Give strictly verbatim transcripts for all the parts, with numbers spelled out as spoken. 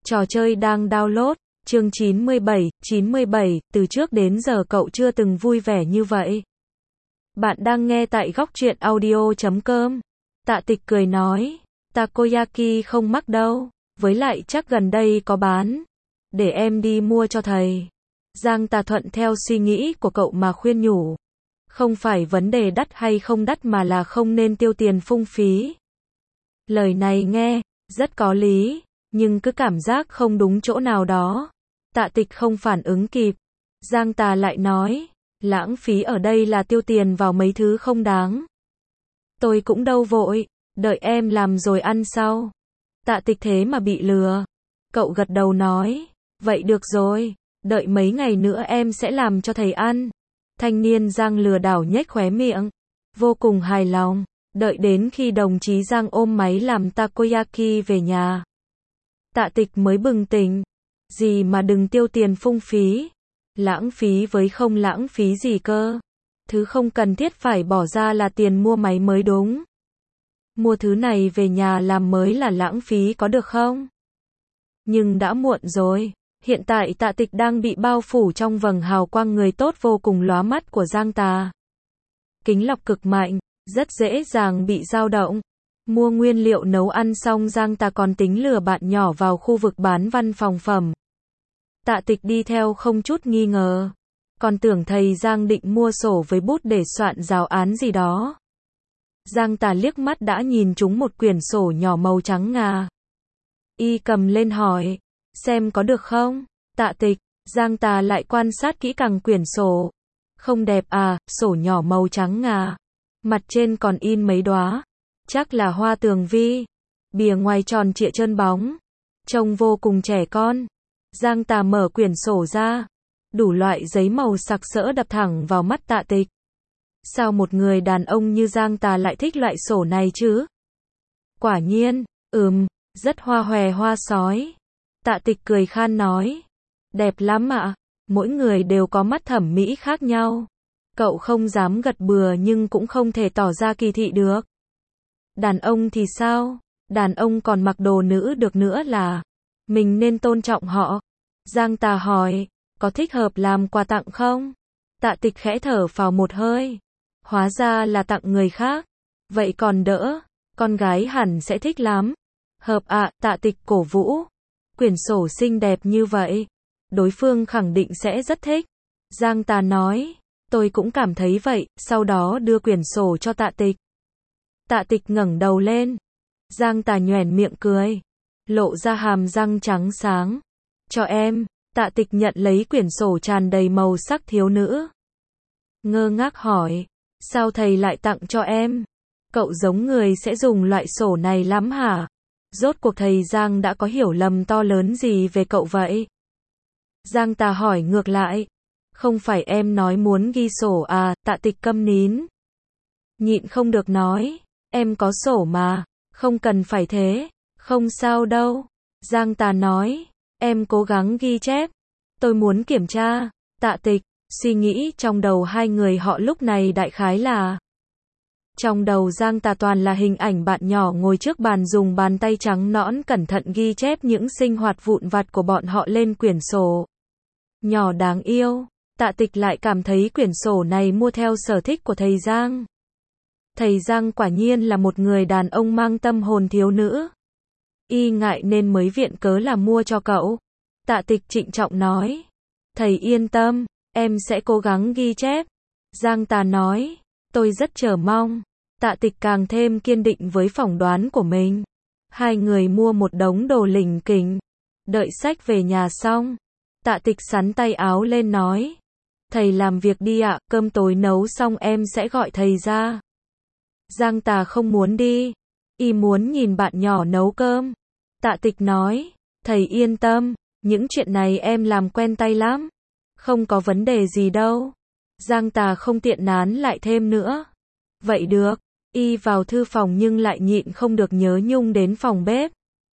Trò chơi đang download, chương chín mươi bảy, chín mươi bảy, từ trước đến giờ cậu chưa từng vui vẻ như vậy. Bạn đang nghe tại góc truyện audio chấm com. Tạ Tịch cười nói, takoyaki không mắc đâu, với lại chắc gần đây có bán. Để em đi mua cho thầy. Giang Tà thuận theo suy nghĩ của cậu mà khuyên nhủ. Không phải vấn đề đắt hay không đắt mà là không nên tiêu tiền phung phí. Lời này nghe, rất có lý, nhưng cứ cảm giác không đúng chỗ nào đó. Tạ Tịch không phản ứng kịp. Giang Tà lại nói, lãng phí ở đây là tiêu tiền vào mấy thứ không đáng. Tôi cũng đâu vội, đợi em làm rồi ăn sau. Tạ Tịch thế mà bị lừa. Cậu gật đầu nói, vậy được rồi, đợi mấy ngày nữa em sẽ làm cho thầy ăn. Thanh niên Giang lừa đảo nhếch khóe miệng, vô cùng hài lòng. Đợi đến khi đồng chí Giang ôm máy làm takoyaki về nhà, Tạ Tịch mới bừng tỉnh. Gì mà đừng tiêu tiền phung phí. Lãng phí với không lãng phí gì cơ. Thứ không cần thiết phải bỏ ra là tiền mua máy mới đúng. Mua thứ này về nhà làm mới là lãng phí có được không? Nhưng đã muộn rồi. Hiện tại Tạ Tịch đang bị bao phủ trong vầng hào quang người tốt vô cùng lóa mắt của Giang Tà. Kính lọc cực mạnh, rất dễ dàng bị dao động. Mua nguyên liệu nấu ăn xong Giang Tà còn tính lừa bạn nhỏ vào khu vực bán văn phòng phẩm. Tạ Tịch đi theo không chút nghi ngờ. Còn tưởng thầy Giang định mua sổ với bút để soạn giáo án gì đó. Giang Tà liếc mắt đã nhìn trúng một quyển sổ nhỏ màu trắng ngà. Y cầm lên hỏi, xem có được không? Tạ Tịch, Giang Tà lại quan sát kỹ càng quyển sổ. Không đẹp à, sổ nhỏ màu trắng ngà. Mặt trên còn in mấy đóa. Chắc là hoa tường vi. Bìa ngoài tròn trịa trơn bóng. Trông vô cùng trẻ con. Giang Tà mở quyển sổ ra. Đủ loại giấy màu sặc sỡ đập thẳng vào mắt Tạ Tịch. Sao một người đàn ông như Giang Tà lại thích loại sổ này chứ? Quả nhiên, ừm, rất hoa hòe hoa sói. Tạ Tịch cười khan nói. Đẹp lắm ạ. Mỗi người đều có mắt thẩm mỹ khác nhau. Cậu không dám gật bừa nhưng cũng không thể tỏ ra kỳ thị được. Đàn ông thì sao? Đàn ông còn mặc đồ nữ được nữa là. Mình nên tôn trọng họ. Giang Tà hỏi, có thích hợp làm quà tặng không? Tạ Tịch khẽ thở phào một hơi. Hóa ra là tặng người khác. Vậy còn đỡ, con gái hẳn sẽ thích lắm. Hợp ạ, à, Tạ Tịch cổ vũ. Quyển sổ xinh đẹp như vậy. Đối phương khẳng định sẽ rất thích. Giang Tà nói, tôi cũng cảm thấy vậy, sau đó đưa quyển sổ cho Tạ Tịch. Tạ Tịch ngẩng đầu lên. Giang Tà nhoẻn miệng cười. Lộ ra hàm răng trắng sáng. Cho em. Tạ Tịch nhận lấy quyển sổ tràn đầy màu sắc thiếu nữ. Ngơ ngác hỏi. Sao thầy lại tặng cho em? Cậu giống người sẽ dùng loại sổ này lắm hả? Rốt cuộc thầy Giang đã có hiểu lầm to lớn gì về cậu vậy? Giang Tà hỏi ngược lại. Không phải em nói muốn ghi sổ à? Tạ Tịch câm nín. Nhịn không được nói. Em có sổ mà. Không cần phải thế. Không sao đâu. Giang Tà nói. Em cố gắng ghi chép. Tôi muốn kiểm tra. Tạ Tịch, suy nghĩ trong đầu hai người họ lúc này đại khái là. Trong đầu Giang Tà toàn là hình ảnh bạn nhỏ ngồi trước bàn dùng bàn tay trắng nõn cẩn thận ghi chép những sinh hoạt vụn vặt của bọn họ lên quyển sổ. Nhỏ đáng yêu. Tạ Tịch lại cảm thấy quyển sổ này mua theo sở thích của thầy Giang. Thầy Giang quả nhiên là một người đàn ông mang tâm hồn thiếu nữ. Y ngại nên mới viện cớ là mua cho cậu. Tạ Tịch trịnh trọng nói. Thầy yên tâm, em sẽ cố gắng ghi chép. Giang Tà nói. Tôi rất chờ mong. Tạ Tịch càng thêm kiên định với phỏng đoán của mình. Hai người mua một đống đồ lỉnh kỉnh. Đợi sách về nhà xong. Tạ Tịch xắn tay áo lên nói. Thầy làm việc đi ạ, cơm tối nấu xong em sẽ gọi thầy ra. Giang Tà không muốn đi. Y muốn nhìn bạn nhỏ nấu cơm. Tạ Tịch nói. Thầy yên tâm, những chuyện này em làm quen tay lắm. Không có vấn đề gì đâu. Giang Tà không tiện nán lại thêm nữa. Vậy được. Y vào thư phòng nhưng lại nhịn không được nhớ nhung đến phòng bếp.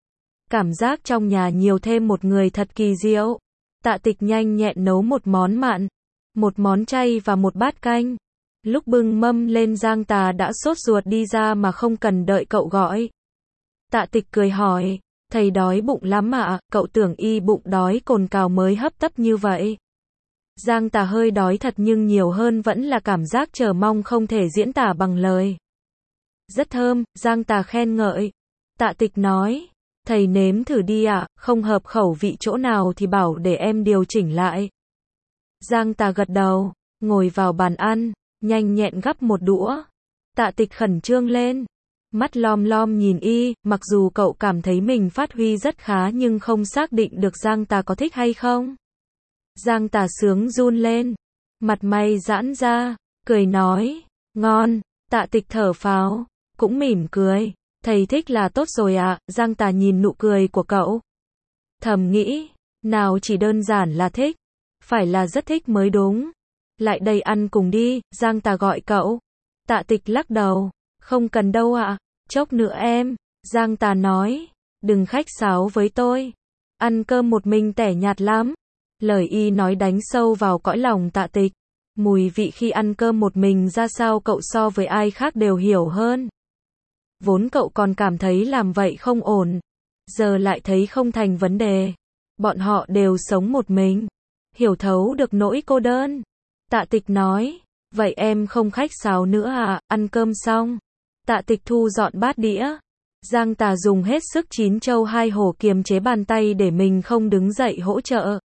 Cảm giác trong nhà nhiều thêm một người thật kỳ diệu. Tạ Tịch nhanh nhẹn nấu một món mặn, một món chay và một bát canh. Lúc bưng mâm lên Giang Tà đã sốt ruột đi ra mà không cần đợi cậu gọi. Tạ Tịch cười hỏi, Thầy đói bụng lắm ạ, cậu tưởng y bụng đói cồn cào mới hấp tấp như vậy. Giang Tà hơi đói thật nhưng nhiều hơn vẫn là cảm giác chờ mong không thể diễn tả bằng lời. Rất thơm, Giang Tà khen ngợi. Tạ Tịch nói, thầy nếm thử đi ạ, không hợp khẩu vị chỗ nào thì bảo để em điều chỉnh lại. Giang Tà gật đầu, ngồi vào bàn ăn, nhanh nhẹn gắp một đũa. Tạ Tịch khẩn trương lên, mắt lom lom nhìn y, mặc dù cậu cảm thấy mình phát huy rất khá nhưng không xác định được Giang Tà có thích hay không. Giang Tà sướng run lên, mặt mày giãn ra, cười nói, ngon. Tạ Tịch thở phào, cũng mỉm cười, thầy thích là tốt rồi ạ. Giang Tà nhìn nụ cười của cậu, thầm nghĩ, nào chỉ đơn giản là thích, phải là rất thích mới đúng. Lại đây ăn cùng đi, Giang Tà gọi cậu. Tạ Tịch lắc đầu, không cần đâu ạ, chốc nữa em. Giang Tà nói, đừng khách sáo với tôi, ăn cơm một mình tẻ nhạt lắm. Lời y nói đánh sâu vào cõi lòng Tạ Tịch. Mùi vị khi ăn cơm một mình ra sao cậu so với ai khác đều hiểu hơn. Vốn cậu còn cảm thấy làm vậy không ổn, giờ lại thấy không thành vấn đề. Bọn họ đều sống một mình, hiểu thấu được nỗi cô đơn. Tạ Tịch nói, vậy em không khách sáo nữa à, ăn cơm xong. Tạ Tịch thu dọn bát đĩa. Giang Tà dùng hết sức chín châu hai hổ kiềm chế bàn tay để mình không đứng dậy hỗ trợ.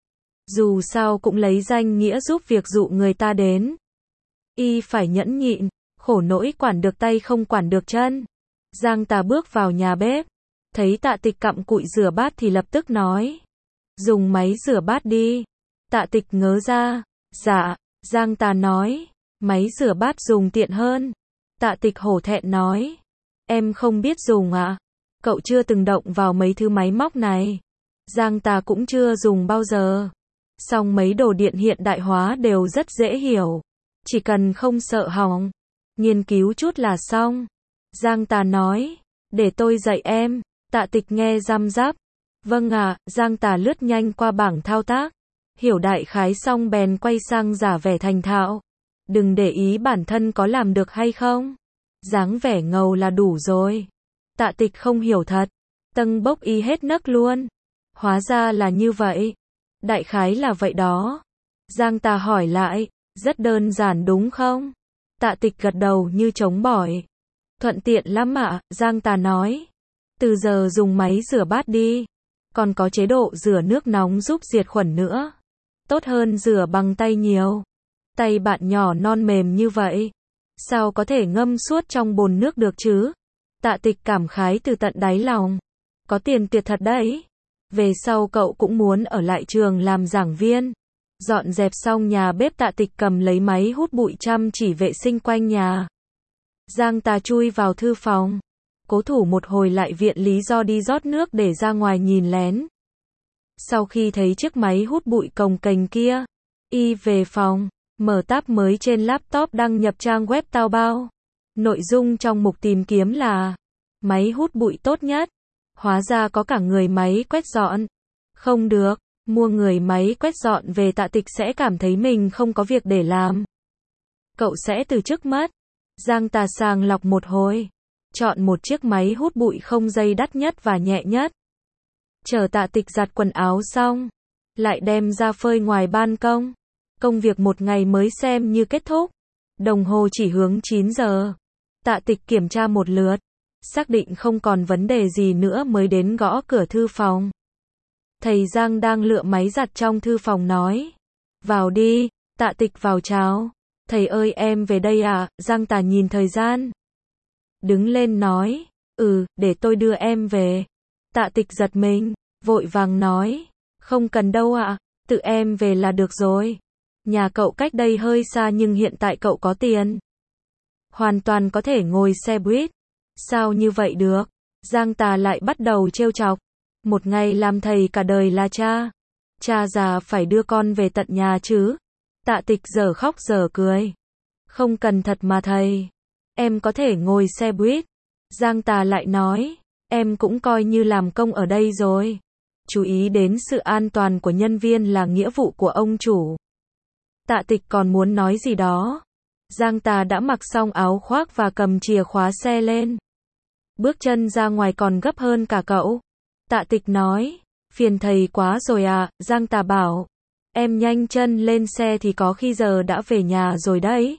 Dù sao cũng lấy danh nghĩa giúp việc dụ người ta đến. Y phải nhẫn nhịn, khổ nỗi quản được tay không quản được chân. Giang Tà bước vào nhà bếp, thấy Tạ Tịch cặm cụi rửa bát thì lập tức nói, dùng máy rửa bát đi. Tạ Tịch ngớ ra, dạ. Giang Tà nói, máy rửa bát dùng tiện hơn. Tạ Tịch hổ thẹn nói, em không biết dùng ạ. À? Cậu chưa từng động vào mấy thứ máy móc này. Giang Tà cũng chưa dùng bao giờ. Song mấy đồ điện hiện đại hóa đều rất dễ hiểu. Chỉ cần không sợ hỏng, nghiên cứu chút là xong. Giang Tà nói, để tôi dạy em. Tạ Tịch nghe răm rắp. Vâng ạ. Giang Tà lướt nhanh qua bảng thao tác. Hiểu đại khái xong bèn quay sang giả vẻ thành thạo. Đừng để ý bản thân có làm được hay không. Dáng vẻ ngầu là đủ rồi. Tạ Tịch không hiểu thật. Tâng bốc y hết nấc luôn. Hóa ra là như vậy. Đại khái là vậy đó. Giang Tà hỏi lại, rất đơn giản đúng không? Tạ Tịch gật đầu như trống bỏi. Thuận tiện lắm ạ, Giang Tà nói. Từ giờ dùng máy rửa bát đi. Còn có chế độ rửa nước nóng giúp diệt khuẩn nữa. Tốt hơn rửa bằng tay nhiều. Tay bạn nhỏ non mềm như vậy, sao có thể ngâm suốt trong bồn nước được chứ? Tạ Tịch cảm khái từ tận đáy lòng. Có tiền tuyệt thật đấy. Về sau cậu cũng muốn ở lại trường làm giảng viên. Dọn dẹp xong nhà bếp, Tạ Tịch cầm lấy máy hút bụi chăm chỉ vệ sinh quanh nhà. Giang Tà chui vào thư phòng, cố thủ một hồi lại viện lý do đi rót nước để ra ngoài nhìn lén. Sau khi thấy chiếc máy hút bụi cồng kềnh kia, y về phòng, mở tab mới trên laptop đăng nhập trang web Taobao. Nội dung trong mục tìm kiếm là máy hút bụi tốt nhất. Hóa ra có cả người máy quét dọn. Không được, mua người máy quét dọn về Tạ Tịch sẽ cảm thấy mình không có việc để làm. Cậu sẽ từ chức mất. Giang Tà sàng lọc một hồi, chọn một chiếc máy hút bụi không dây đắt nhất và nhẹ nhất. Chờ Tạ Tịch giặt quần áo xong, lại đem ra phơi ngoài ban công. Công việc một ngày mới xem như kết thúc. Đồng hồ chỉ hướng chín giờ. Tạ Tịch kiểm tra một lượt, xác định không còn vấn đề gì nữa mới đến gõ cửa thư phòng. Thầy Giang đang lựa máy giặt trong thư phòng nói, vào đi. Tạ Tịch vào chào. Thầy ơi em về đây à? Giang Tà nhìn thời gian, đứng lên nói, ừ, để tôi đưa em về. Tạ Tịch giật mình, vội vàng nói, không cần đâu ạ, tự em về là được rồi. Nhà cậu cách đây hơi xa nhưng hiện tại cậu có tiền, hoàn toàn có thể ngồi xe buýt. Sao như vậy được? Giang Tà lại bắt đầu trêu chọc. Một ngày làm thầy cả đời là cha. Cha già phải đưa con về tận nhà chứ. Tạ Tịch giờ khóc giờ cười. Không cần thật mà thầy. Em có thể ngồi xe buýt. Giang Tà lại nói, em cũng coi như làm công ở đây rồi. Chú ý đến sự an toàn của nhân viên là nghĩa vụ của ông chủ. Tạ Tịch còn muốn nói gì đó. Giang Tà đã mặc xong áo khoác và cầm chìa khóa xe lên. Bước chân ra ngoài còn gấp hơn cả cậu. Tạ Tịch nói, phiền thầy quá rồi à, Giang Tà bảo, em nhanh chân lên xe thì có khi giờ đã về nhà rồi đấy.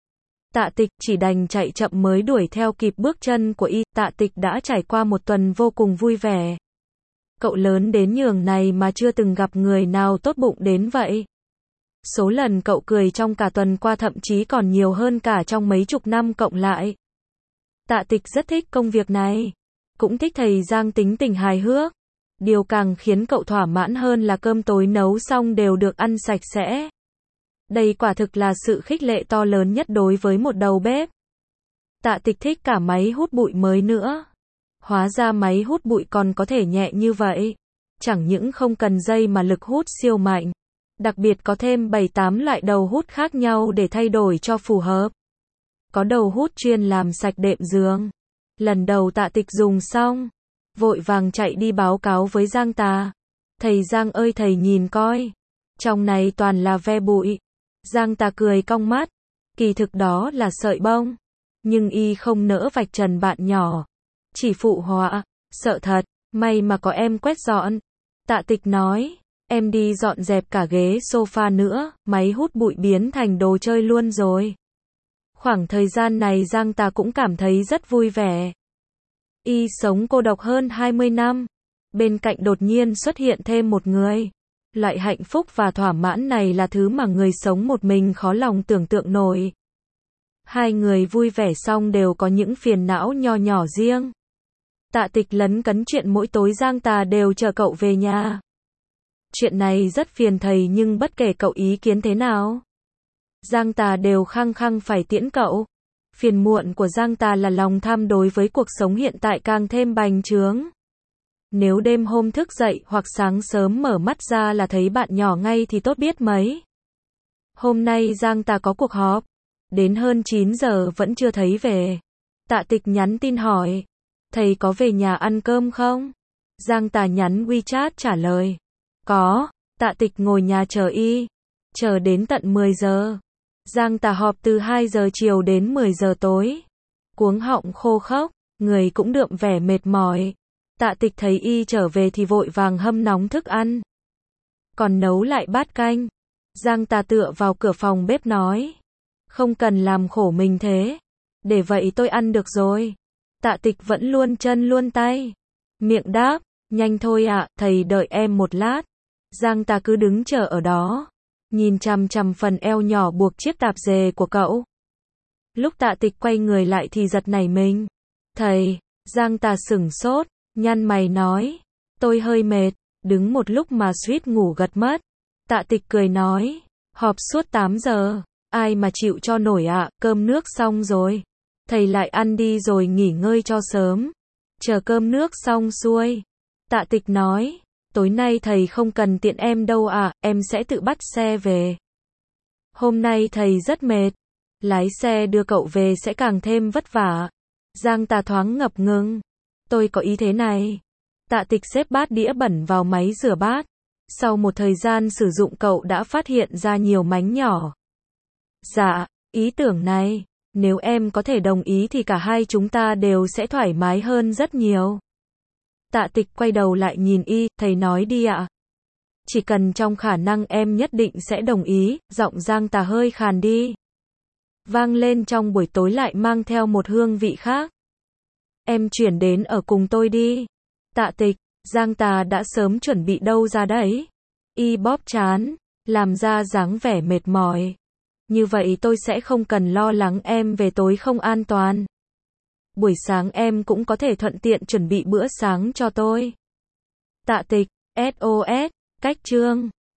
Tạ Tịch chỉ đành chạy chậm mới đuổi theo kịp bước chân của y. Tạ Tịch đã trải qua một tuần vô cùng vui vẻ. Cậu lớn đến nhường này mà chưa từng gặp người nào tốt bụng đến vậy. Số lần cậu cười trong cả tuần qua thậm chí còn nhiều hơn cả trong mấy chục năm cộng lại. Tạ Tịch rất thích công việc này. Cũng thích thầy Giang tính tình hài hước. Điều càng khiến cậu thỏa mãn hơn là cơm tối nấu xong đều được ăn sạch sẽ. Đây quả thực là sự khích lệ to lớn nhất đối với một đầu bếp. Tạ Tịch thích cả máy hút bụi mới nữa. Hóa ra máy hút bụi còn có thể nhẹ như vậy. Chẳng những không cần dây mà lực hút siêu mạnh. Đặc biệt có thêm bảy tám loại đầu hút khác nhau để thay đổi cho phù hợp. Có đầu hút chuyên làm sạch đệm giường. Lần đầu Tạ Tịch dùng xong, vội vàng chạy đi báo cáo với Giang Tà. Thầy Giang ơi thầy nhìn coi. Trong này toàn là ve bụi. Giang Tà cười cong mắt. Kỳ thực đó là sợi bông. Nhưng y không nỡ vạch trần bạn nhỏ. Chỉ phụ họa. Sợ thật. May mà có em quét dọn. Tạ Tịch nói. Em đi dọn dẹp cả ghế sofa nữa. Máy hút bụi biến thành đồ chơi luôn rồi. Khoảng thời gian này Giang Tà cũng cảm thấy rất vui vẻ. Y sống cô độc hơn hai mươi năm. Bên cạnh đột nhiên xuất hiện thêm một người. Loại hạnh phúc và thỏa mãn này là thứ mà người sống một mình khó lòng tưởng tượng nổi. Hai người vui vẻ xong đều có những phiền não nho nhỏ riêng. Tạ Tịch lấn cấn chuyện mỗi tối Giang Tà đều chờ cậu về nhà. Chuyện này rất phiền thầy nhưng bất kể cậu ý kiến thế nào, Giang Tà đều khăng khăng phải tiễn cậu. Phiền muộn của Giang Tà là lòng tham đối với cuộc sống hiện tại càng thêm bành trướng. Nếu đêm hôm thức dậy hoặc sáng sớm mở mắt ra là thấy bạn nhỏ ngay thì tốt biết mấy. Hôm nay Giang Tà có cuộc họp. Đến hơn chín giờ vẫn chưa thấy về. Tạ Tịch nhắn tin hỏi. Thầy có về nhà ăn cơm không? Giang Tà nhắn WeChat trả lời. Có. Tạ Tịch ngồi nhà chờ y. Chờ đến tận mười giờ. Giang Tà họp từ hai giờ chiều đến mười giờ tối. Cuống họng khô khốc, người cũng đượm vẻ mệt mỏi. Tạ Tịch thấy y trở về thì vội vàng hâm nóng thức ăn. Còn nấu lại bát canh. Giang Tà tựa vào cửa phòng bếp nói. Không cần làm khổ mình thế. Để vậy tôi ăn được rồi. Tạ Tịch vẫn luôn chân luôn tay. Miệng đáp, nhanh thôi ạ, thầy đợi em một lát. Giang Tà cứ đứng chờ ở đó. Nhìn chằm chằm phần eo nhỏ buộc chiếc tạp dề của cậu. Lúc Tạ Tịch quay người lại thì giật nảy mình. Thầy, Giang Tà sửng sốt, nhăn mày nói. Tôi hơi mệt, đứng một lúc mà suýt ngủ gật mất. Tạ Tịch cười nói. Họp suốt tám giờ, ai mà chịu cho nổi ạ, à, cơm nước xong rồi. Thầy lại ăn đi rồi nghỉ ngơi cho sớm. Chờ cơm nước xong xuôi. Tạ Tịch nói. Tối nay thầy không cần tiện em đâu ạ, à, em sẽ tự bắt xe về. Hôm nay thầy rất mệt. Lái xe đưa cậu về sẽ càng thêm vất vả. Giang Tà thoáng ngập ngừng. Tôi có ý thế này. Tạ Tịch xếp bát đĩa bẩn vào máy rửa bát. Sau một thời gian sử dụng cậu đã phát hiện ra nhiều mánh nhỏ. Dạ, ý tưởng này, nếu em có thể đồng ý thì cả hai chúng ta đều sẽ thoải mái hơn rất nhiều. Tạ Tịch quay đầu lại nhìn y, thầy nói đi ạ. Chỉ cần trong khả năng em nhất định sẽ đồng ý, giọng Giang Tà hơi khàn đi. Vang lên trong buổi tối lại mang theo một hương vị khác. Em chuyển đến ở cùng tôi đi. Tạ Tịch, Giang Tà đã sớm chuẩn bị đâu ra đấy. Y bóp trán, làm ra dáng vẻ mệt mỏi. Như vậy tôi sẽ không cần lo lắng em về tối không an toàn. Buổi sáng em cũng có thể thuận tiện chuẩn bị bữa sáng cho tôi. Tạ Tịch, ét ô ét, cách chương.